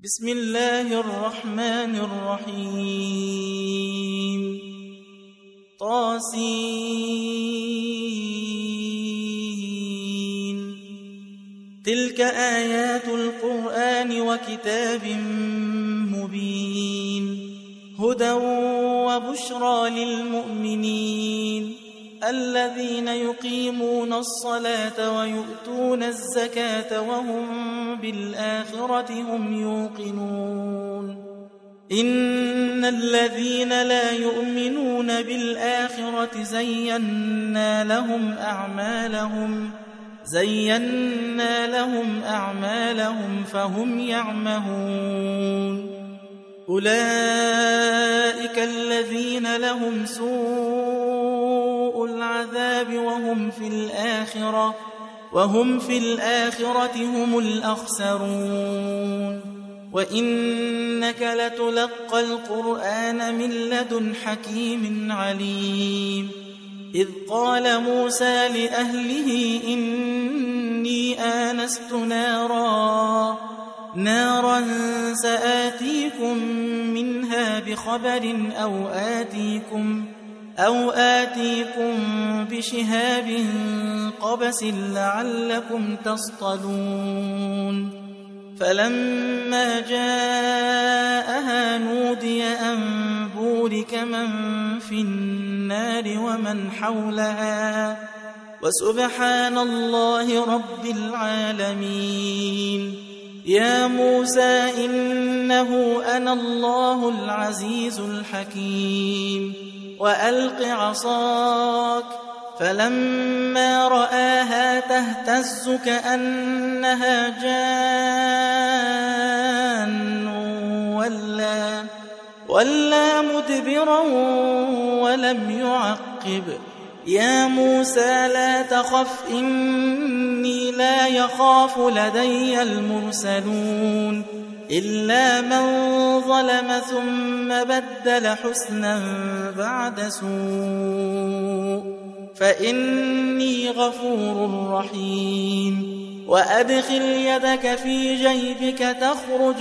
بسم الله الرحمن الرحيم طاسين تلك آيات القرآن وكتاب مبين هدى وبشرى للمؤمنين الذين يقيمون الصلاة ويؤتون الزكاة وهم بالآخرة هم يوقنون إن الذين لا يؤمنون بالآخرة زينا لهم أعمالهم فهم يعمهون أولئك الذين لهم سوء العذاب وهم في الآخرة هم الأخسرون وإنك لتلقى القرآن من لدن حكيم عليم إذ قال موسى لأهله إني آنست نارا سآتيكم منها بخبر أو آتيكم بشهاب قبس لعلكم تصطلون فلما جاءها نودي أن بورك من في النار ومن حولها وسبحان الله رب العالمين يا موسى إنه أنا الله العزيز الحكيم وألق عصاك فلما رآها تهتز كأنها جان ولا مدبرا ولم يعقب يا موسى لا تخف إني لا يخاف لدي المرسلون إلا من ظلم ثم بدل حسنا بعد سوء فإني غفور رحيم وأدخل يدك في جيبك تخرج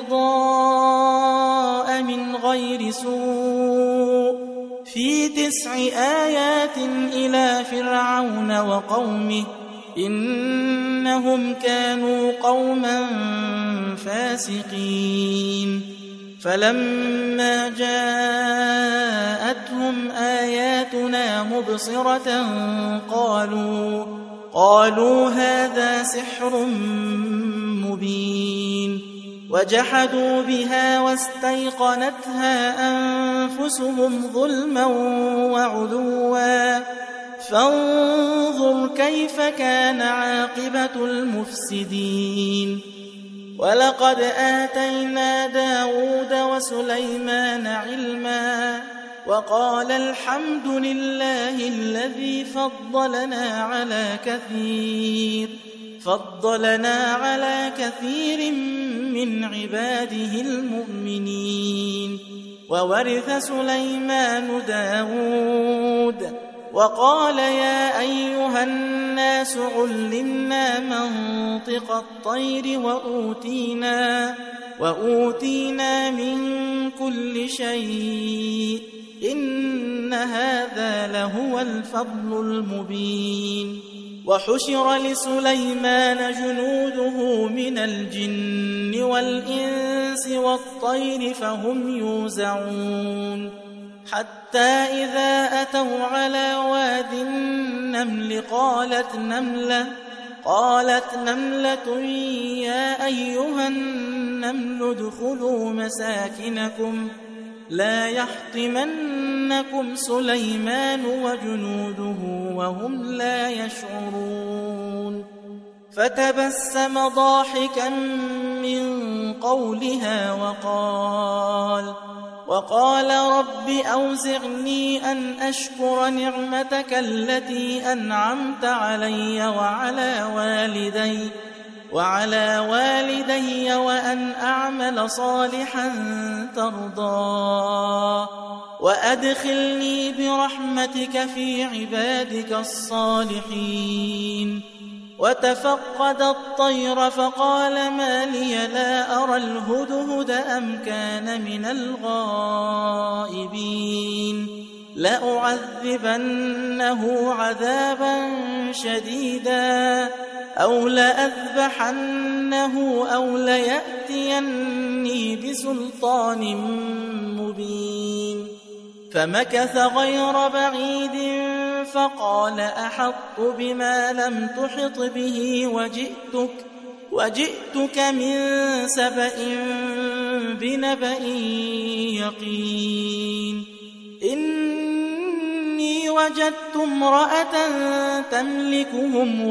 بيضاء من غير سوء في 9 آيات إلى فرعون وقومه إنهم كانوا قوما فاسقين فلما جاءتهم آياتنا مبصرة قالوا هذا سحر مبين وجحدوا بها واستيقنتها أنفسهم ظلما وعلوا فانظر كيف كان عاقبة المفسدين ولقد آتينا داود وسليمان علما وقال الحمد لله الذي فضلنا على كثير من عباده المؤمنين وورث سليمان داود وقال يا أيها الناس علمنا منطق الطير وأوتينا من كل شيء إن هذا لهو الفضل المبين وحشر لسليمان جنوده من الجن والإنس والطير فهم يوزعون حتى إذا أتوا على واد النمل قالت نملة يا أيها النمل ادخلوا مساكنكم لا يحطمنكم سليمان وجنوده وهم لا يشعرون فتبسم ضاحكا من قولها وقال رب أوزعني أن أشكر نعمتك التي أنعمت علي وعلى والدي وأن أعمل صالحا ترضاه وأدخلني برحمتك في عبادك الصالحين وتفقد الطير فقال ما لي لا أرى الهدهد أم كان من الغائبين لأعذبنه عذابا شديدا أو لأذبحنه أو ليأتيني بسلطان مبين فمكث غير بعيد فقال أحطت بما لم تحط به وجئتك من سبأ بنبأ يقين إني وجدت امرأة تملكهم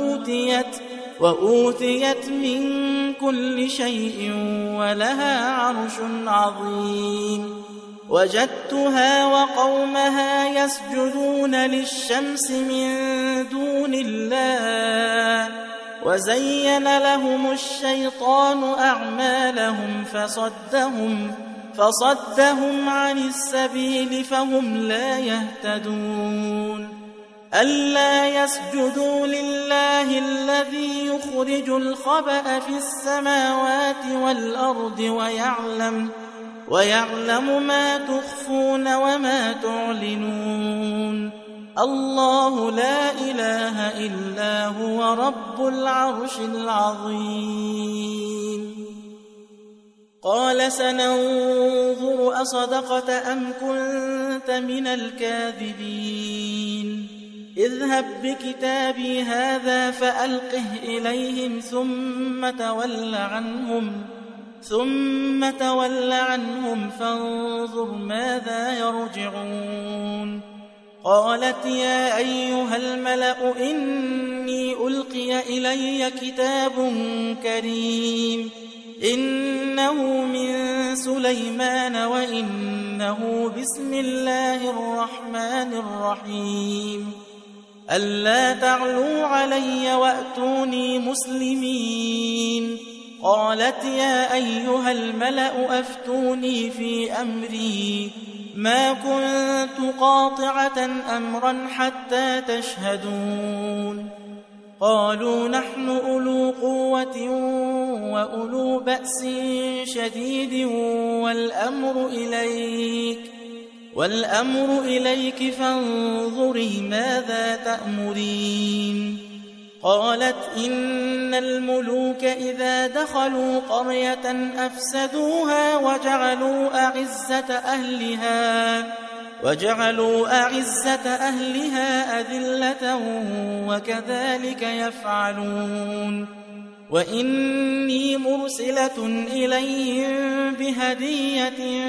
وأوتيت من كل شيء ولها عرش عظيم وجدتها وقومها يسجدون للشمس من دون الله وزين لهم الشيطان أعمالهم فصدهم عن السبيل فهم لا يهتدون ألا يسجدوا لله الذي يخرج الخبأ في السماوات والأرض ويعلم ما تخفون وما تعلنون الله لا إله إلا هو رب العرش العظيم قال سننظر أصدقت أم كنت من الكاذبين اذهب بكتابي هذا فألقه إليهم ثم تول عنهم فانظر ماذا يرجعون قالت يا أيها الملأ إني ألقي إلي كتاب كريم إنه من سليمان وإنه بسم الله الرحمن الرحيم ألا تعلوا علي وأتوني مسلمين قالت يا أيها الملأ أفتوني في أمري ما كنت قاطعة أمرا حتى تشهدون قالوا نحن أولو قوة وأولو بأس شديد والأمر إليك فانظري ماذا تأمرين قالت إن الملوك إذا دخلوا قرية أفسدوها وجعلوا أعزة أهلها أذلة وكذلك يفعلون وإني مرسلة إليهم بهدية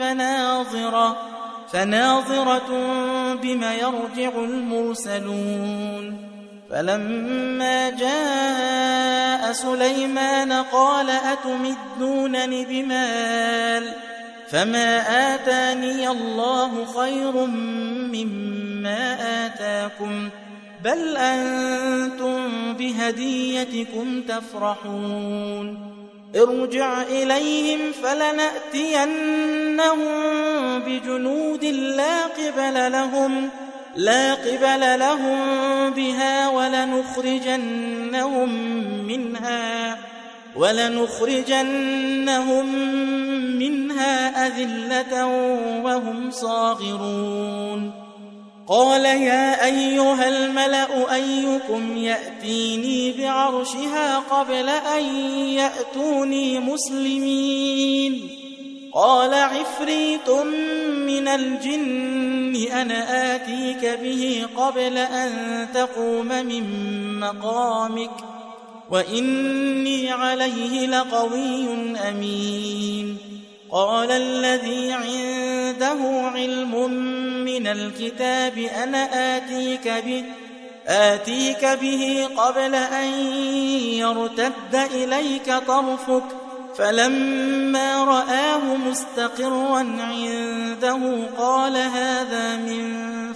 فناظرة بما يرجع المرسلون فلما جاء سليمان قال أتمدونني بمال فما آتاني الله خير مما آتاكم بل أنتم بهديتكم تفرحون ارجع إليهم فلنأتينهم بجنود لا قبل لهم بها ولنخرجنهم منها أذلة وهم صاغرون قال يا أيها الملأ أيكم يأتيني بعرشها قبل أن يأتوني مسلمين قال عفريت من الجن أنا آتيك به قبل أن تقوم من مقامك وإني عليه لقوي أمين قال الذي عنده علم من الكتاب أنا آتيك به قبل أن يرتد إليك طرفك فلما رآه مستقرا عنده قال هذا من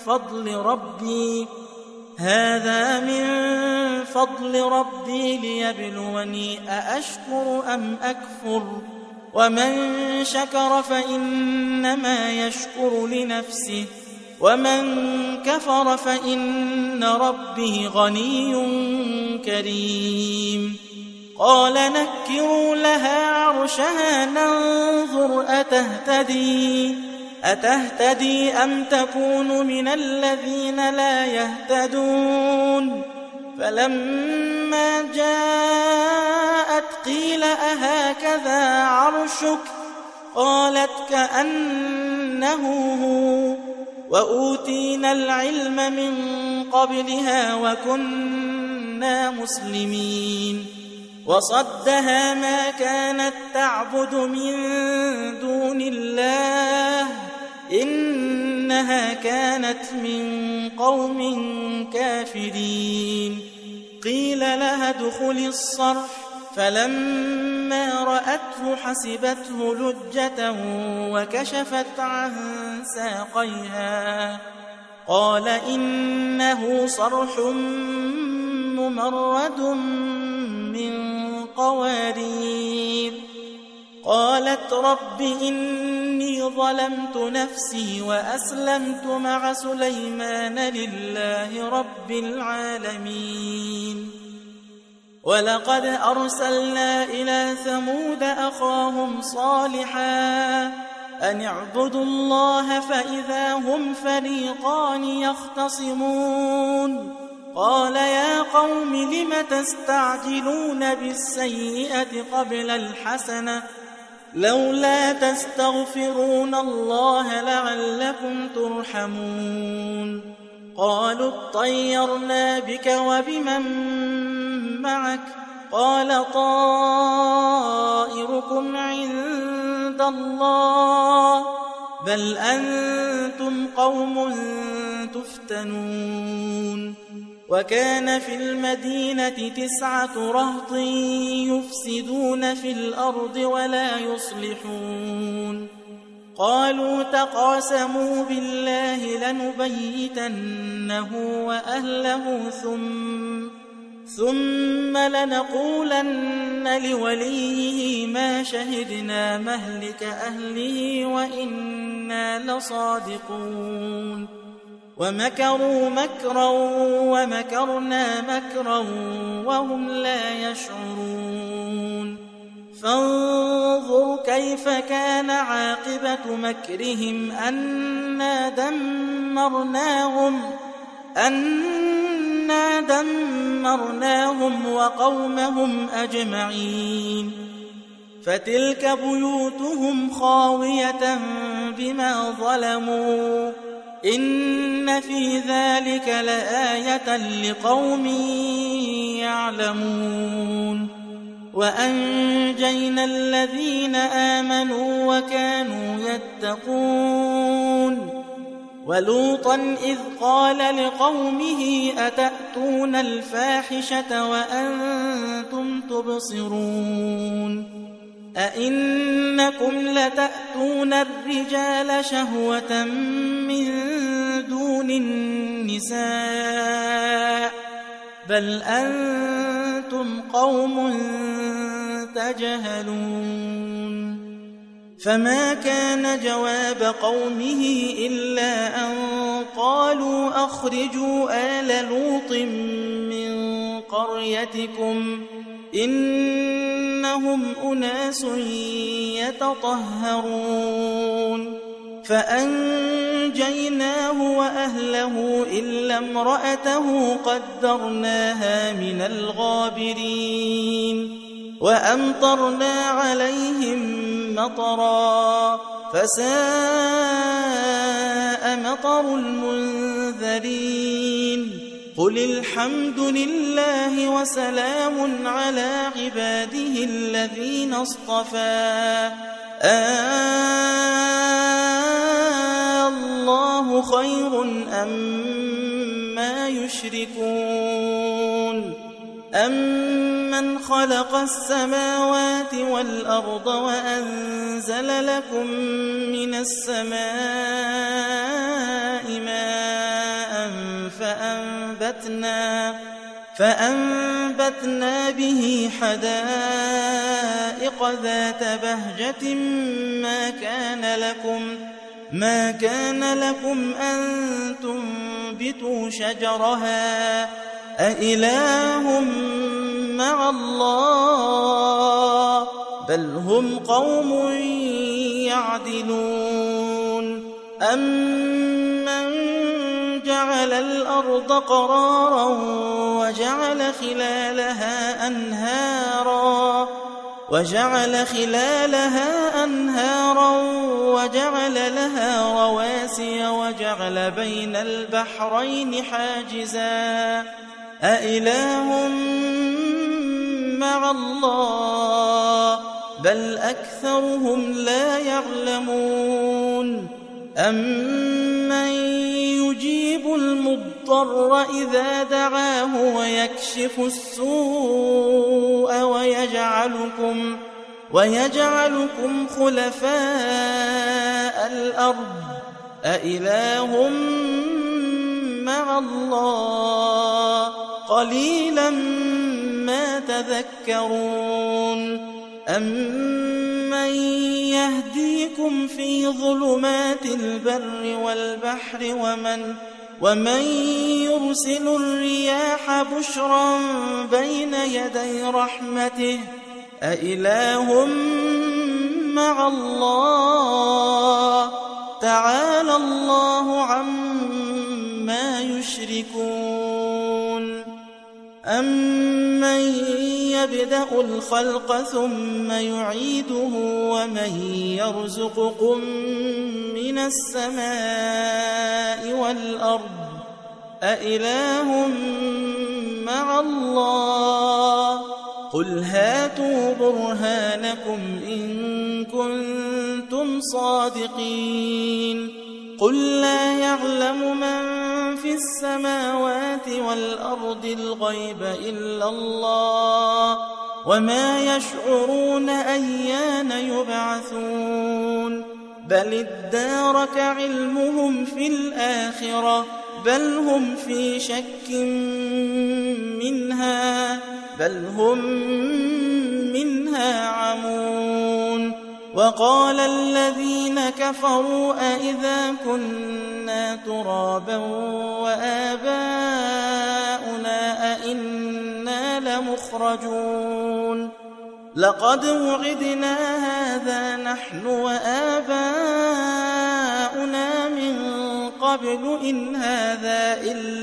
فضل ربي ليبلوني أأشكر أم أكفر ومن شكر فإنما يشكر لنفسه ومن كفر فإن ربي غني كريم قال نكروا لها عرشها ننظر أتهتدي أم تكون من الذين لا يهتدون فلما جاءت قيل أهكذا عرشك قالت كأنه هو وأوتينا العلم من قبلها وكنا مسلمين وصدها ما كانت تعبد من دون الله إنها كانت من قوم كافرين قيل لها ادخلي الصرح فلما رأته حسبته لجة وكشفت عن ساقيها قال إنه صرح ممرد من قوارير قالت رب إني ظلمت نفسي وأسلمت مع سليمان لله رب العالمين ولقد أرسلنا إلى ثمود أخاهم صالحا أن اعبدوا الله فإذا هم فريقان يختصمون قال يا قوم لم تستعجلون بالسيئة قبل الحسنة لولا تستغفرون الله لعلكم ترحمون قالوا اطيرنا بك وبمن معك قال طائركم عند الله بل أنتم قوم تفتنون وكان في المدينة 9 رهط يفسدون في الأرض ولا يصلحون قالوا تقاسموا بالله لنبيتنه وأهله ثم لنقولن لوليه ما شهدنا مهلك أهله وإنا لصادقون ومكروا مكرا ومكرنا مكرا وهم لا يشعرون فانظر كيف كان عاقبة مكرهم أنا دمرناهم وقومهم أجمعين فتلك بيوتهم خاوية بما ظلموا إن في ذلك لآية لقوم يعلمون وأنجينا الذين آمنوا وكانوا يتقون ولوطا إذ قال لقومه أتأتون الفاحشة وأنتم تبصرون أئنكم لتأتون الرجال شهوة من دون النساء بل أنتم قوم تجهلون فما كان جواب قومه إلا أن قالوا أخرجوا آل لوط من قريتكم إنهم أناس يتطهرون فأنجيناه وأهله إلا امرأته قدرناها من الغابرين وأمطرنا عليهم مطرا فساء مطر المنذرين قل الحمد لله وسلام على عباده الذين اصطفى الله خير أما يشركون أمن خلق السماوات والأرض وأنزل لكم من السماء ماء فأنبتنا به حدائق ذات بهجة ما كان لكم أن تنبتوا شجرها أإله مع الله بل هم قوم يعدلون أمن جعل الأرض قرارا وجعل خلالها أنهارا وجعل لها رواسي وجعل بين البحرين حاجزا أإله مع الله بل أكثرهم لا يعلمون أمن يجيب المضطر إذا دعاه ويكشف السوء ويجعلكم خلفاء الأرض أإله مع الله قليلا ما تذكرون أمن يهديكم في ظلمات البر والبحر ومن يرسل الرياح بشرا بين يدي رحمته أإله مع الله تعالى الله عما يشركون أمن يبدأ الخلق ثم يعيده ومن يرزقكم من السماء والأرض أإله مع الله قل هاتوا برهانكم إن كنتم صادقين قل لا يعلم من في السماوات والأرض الغيب إلا الله وما يشعرون أيان يبعثون بل ادارك علمهم في الآخرة بل هم في شك منها بل هم منها عمون وقال الذين كفروا أئذا كنا ترابا وآباؤنا أئنا لمخرجون لقد وعدنا هذا نحن وآباؤنا من قبل إن هذا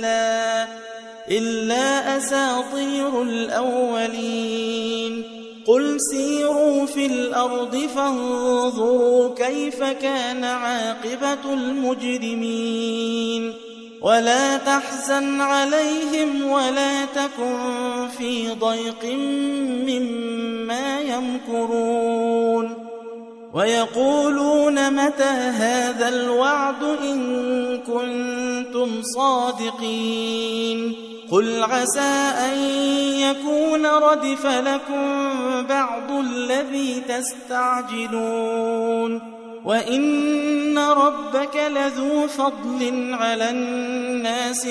إلا أساطير الأولين قل سيروا في الأرض فانظروا كيف كان عاقبة المجرمين ولا تحزن عليهم ولا تكن في ضيق مما يمكرون ويقولون متى هذا الوعد إن كنتم صادقين قل عسى أن يكون ردف لكم بعض الذي تستعجلون وإن ربك لذو فضل على الناس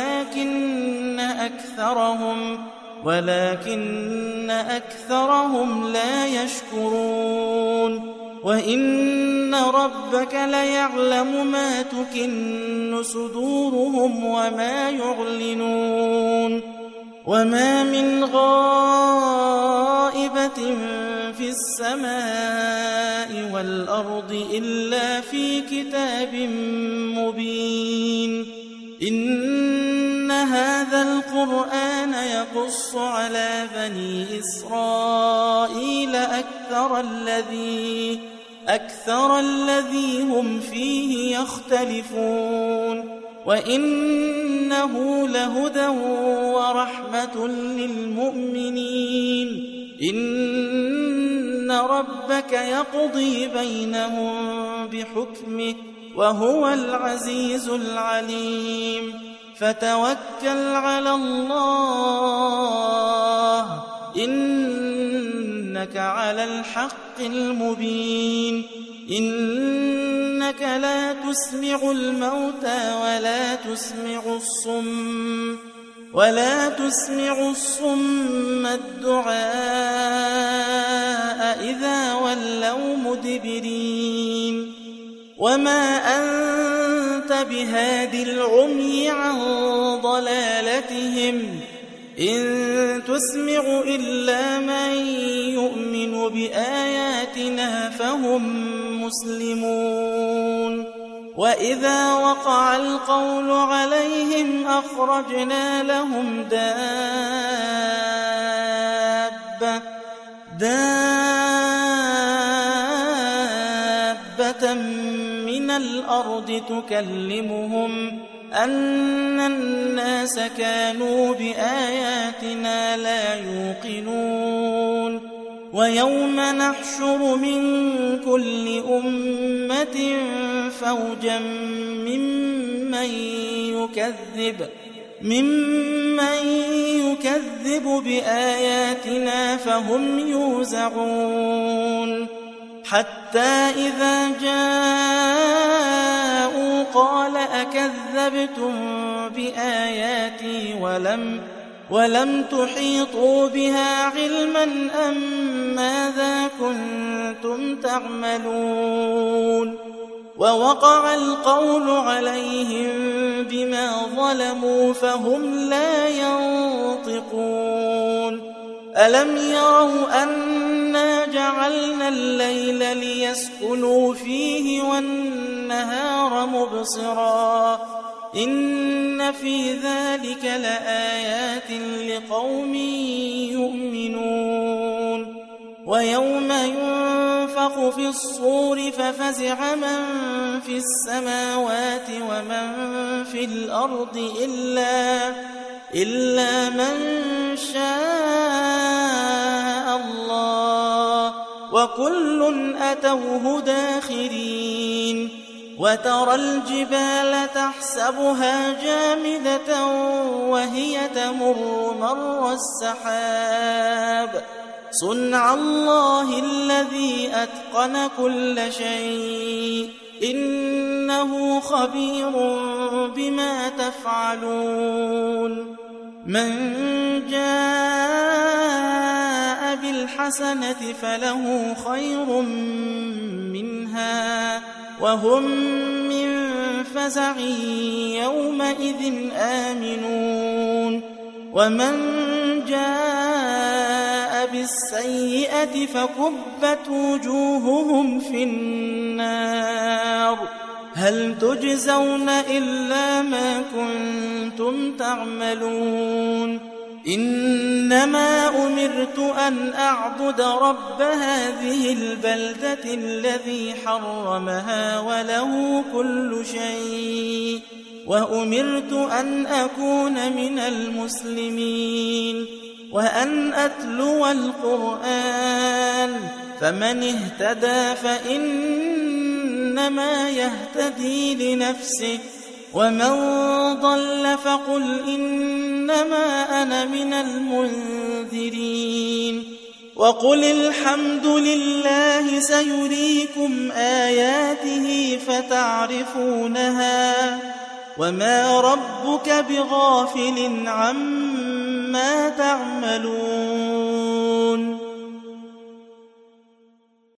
ولكن أكثرهم لا يشكرون وإن ربك ليعلم ما تكن صدورهم وما يعلنون وما من غائبة في السماء والأرض إلا في كتاب مبين إن هذا القرآن يقص على بني إسرائيل أكثر الذي هم فيه يختلفون وإنه لهدى ورحمة للمؤمنين إن ربك يقضي بينهم بحكمه وهو العزيز العليم فتوكل على الله إنك على الحق المبين إنك لا تسمع الموتى ولا تسمع الصم الدعاء إذا ولوا مدبرين وما أنت بهاد العمي عن ضلالتهم إن تسمع إلا من يؤمن بآياتنا فهم مسلمون وإذا وقع القول عليهم أخرجنا لهم دابة من الأرض تكلمهم أن الناس كانوا بآياتنا لا يوقنون ويوم نحشر من كل أمة فوجا ممن يكذب بآياتنا فهم يوزعون حتى إذا جاءوا قال أكذبتم بآياتي ولم تحيطوا بها علما أم ماذا كنتم تعملون ووقع القول عليهم بما ظلموا فهم لا ينطقون ألم يروا أنا جعلنا الليل ليسكنوا فيه والنهار مبصرا إن في ذلك لآيات لقوم يؤمنون ويوم ينفخ في الصور ففزع من في السماوات ومن في الأرض إلا من شاء الله وكل أتوه داخرين وترى الجبال تحسبها جامدة وهي تمر مر السحاب صنع الله الذي أتقن كل شيء إنه خبير بما تفعلون من جاء بالحسنة فله خير منها وهم من فزع يومئذ آمنون ومن جاء بالسيئة فكبت وجوههم في النار هل تجزون إلا ما كنتم تعملون إنما أمرت أن أعبد رب هذه البلدة الذي حرمها وله كل شيء وأمرت أن أكون من المسلمين وأن أتلو القرآن فمن اهتدى فإنما يهتدي لنفسه ومن ضل فقل إنما أنا من المنذرين وقل الحمد لله سيريكم آياته فتعرفونها وما ربك بغافل عما تعملون